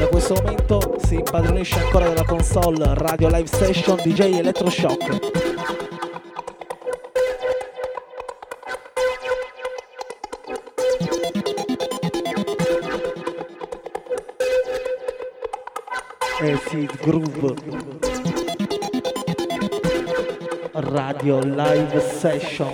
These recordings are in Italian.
da questo momento si impadronisce ancora della console Radio Live Session DJ Electroshock. Acid Groove Radio Live Session.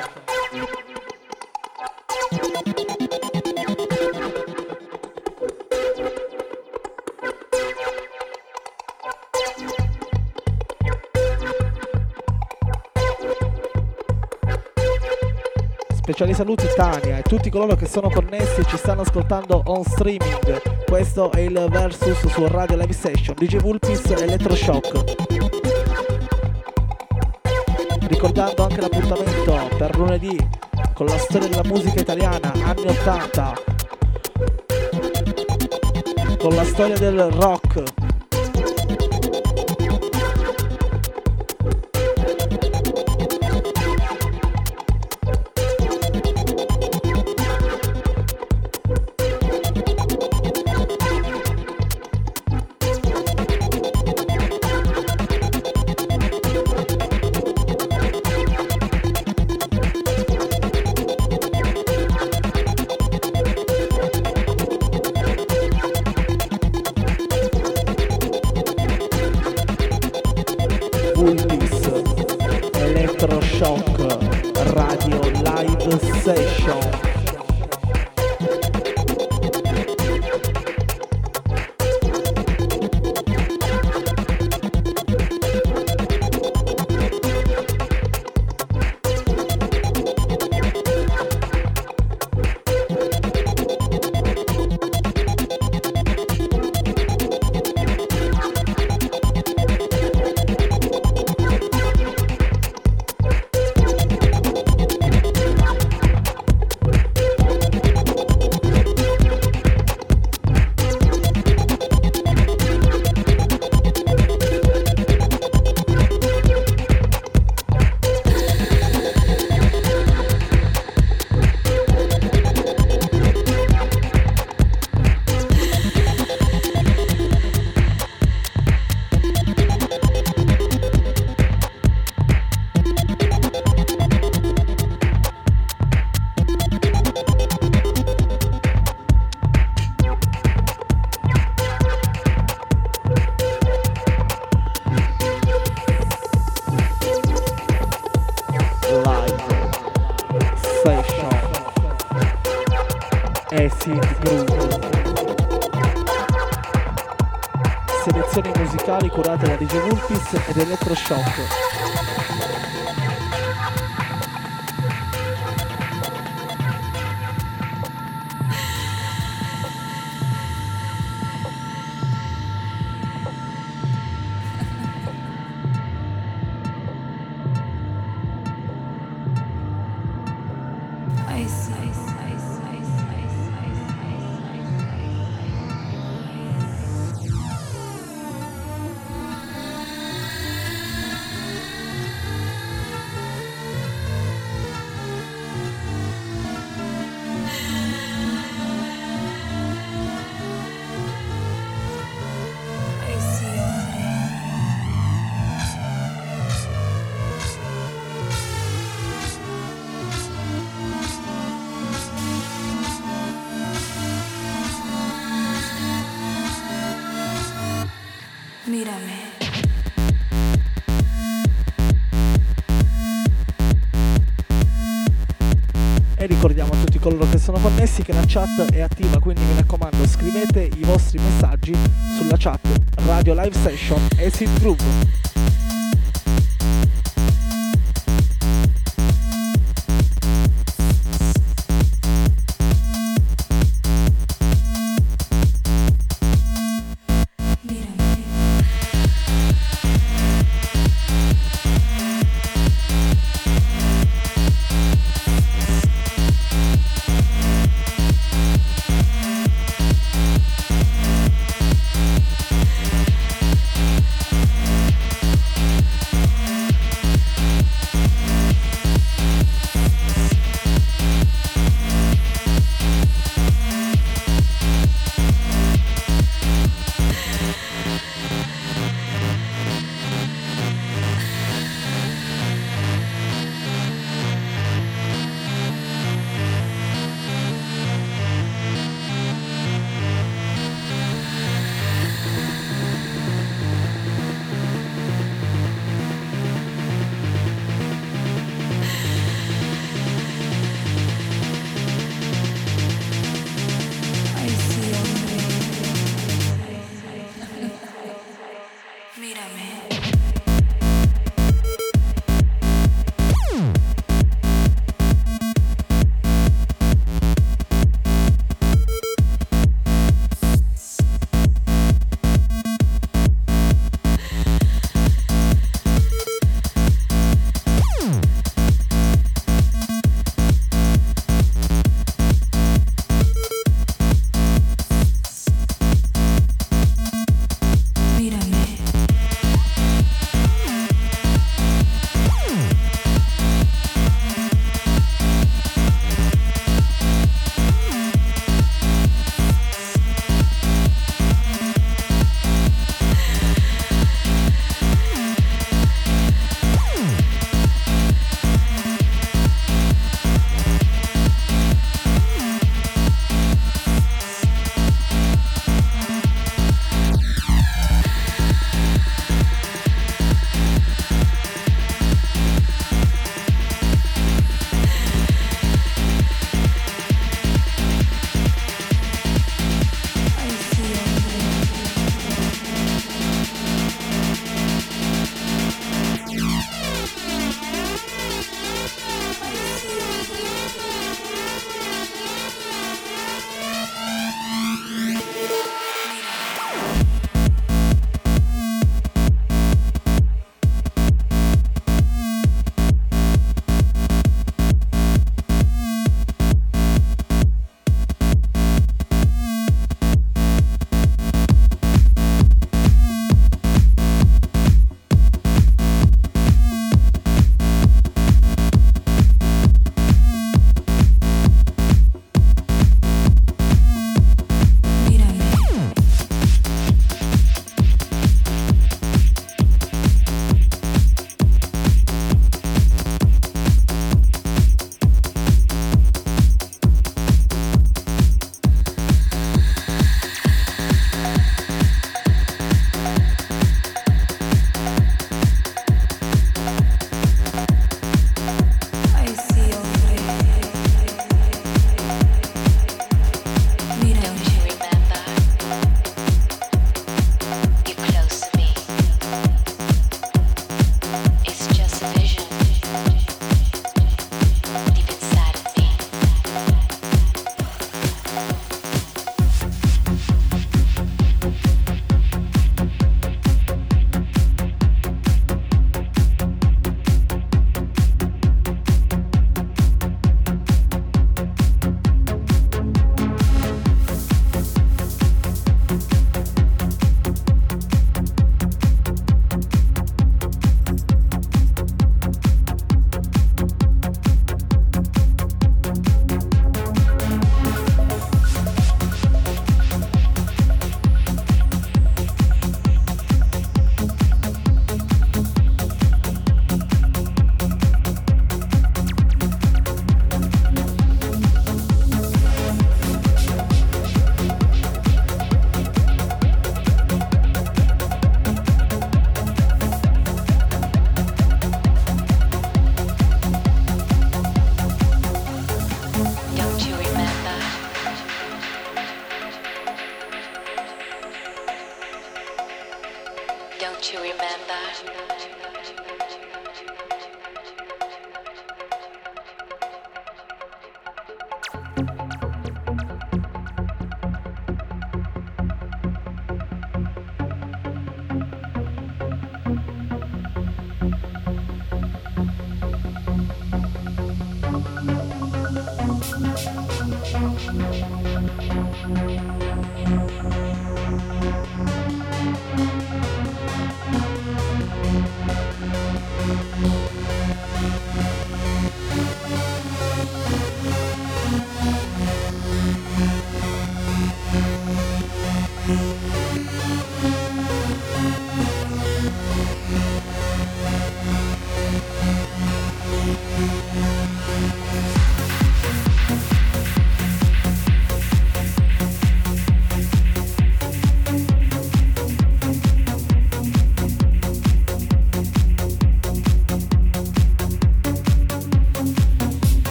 Speciali saluti Tania e tutti coloro che sono connessi e ci stanno ascoltando on streaming. Questo è il Versus su Radio Live Session DJ Vulpis Electroshock. Ricordando anche l'appuntamento per lunedì con la storia della musica italiana anni 80, con la storia del rock. Electroshock Radio Live Session. Acid Groove. Selezioni musicali curate da DJ Vulpis ed Electroshock. Mírame. E ricordiamo a tutti coloro che sono connessi che la chat è attiva, quindi mi raccomando scrivete i vostri messaggi sulla chat Radio Live Session Acid Groove. Don't you remember?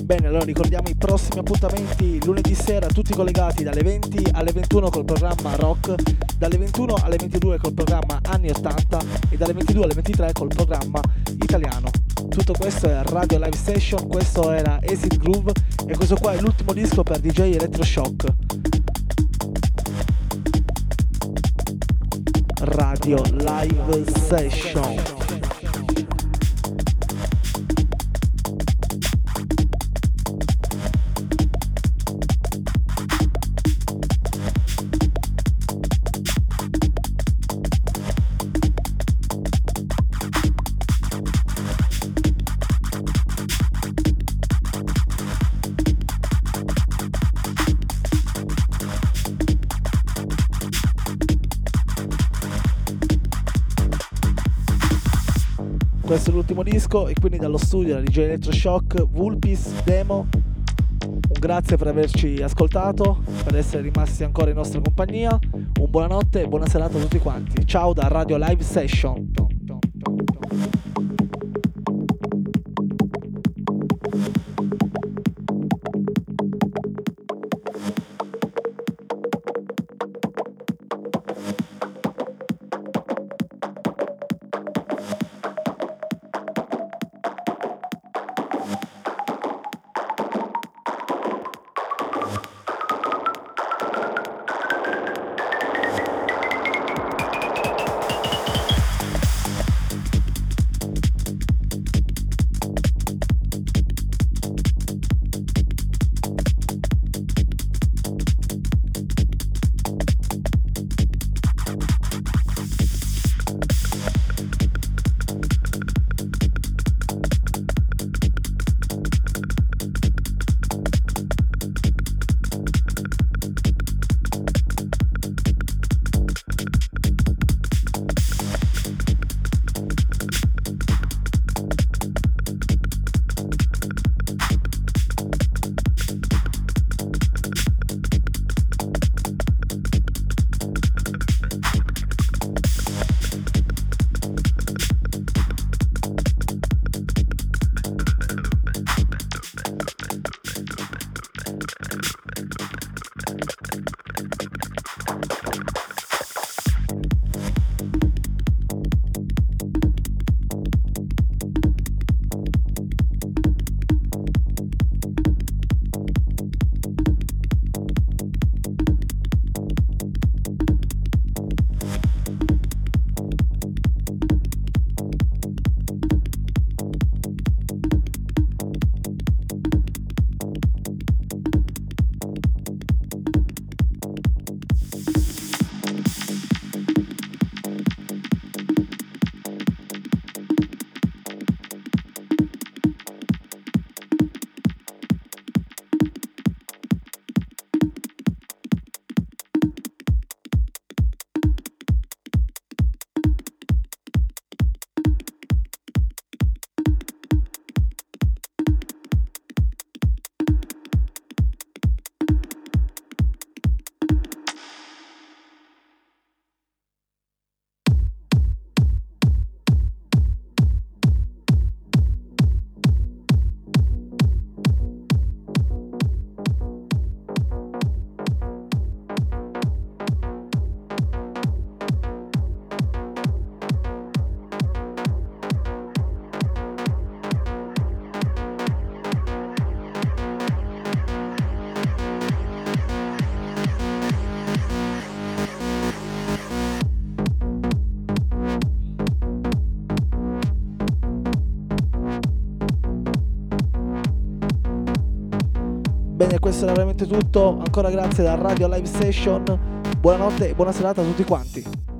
Bene, allora ricordiamo i prossimi appuntamenti: lunedì sera tutti collegati dalle 20 alle 21 col programma Rock, dalle 21 alle 22 col programma Anni 80 e dalle 22 alle 23 col programma Italiano. Tutto questo è Radio Live Session, questo era Acid Groove e questo qua è l'ultimo disco per DJ Electroshock. Radio Live Session. Questo è l'ultimo disco e quindi dallo studio da DJ Electroshock, Vulpis, Demo. Un grazie per averci ascoltato, per essere rimasti ancora in nostra compagnia. Un buonanotte e buona serata a tutti quanti. Ciao da Radio Live Session. Bene, questo era veramente tutto. Ancora grazie da Radio Live Session. Buonanotte e buona serata a tutti quanti.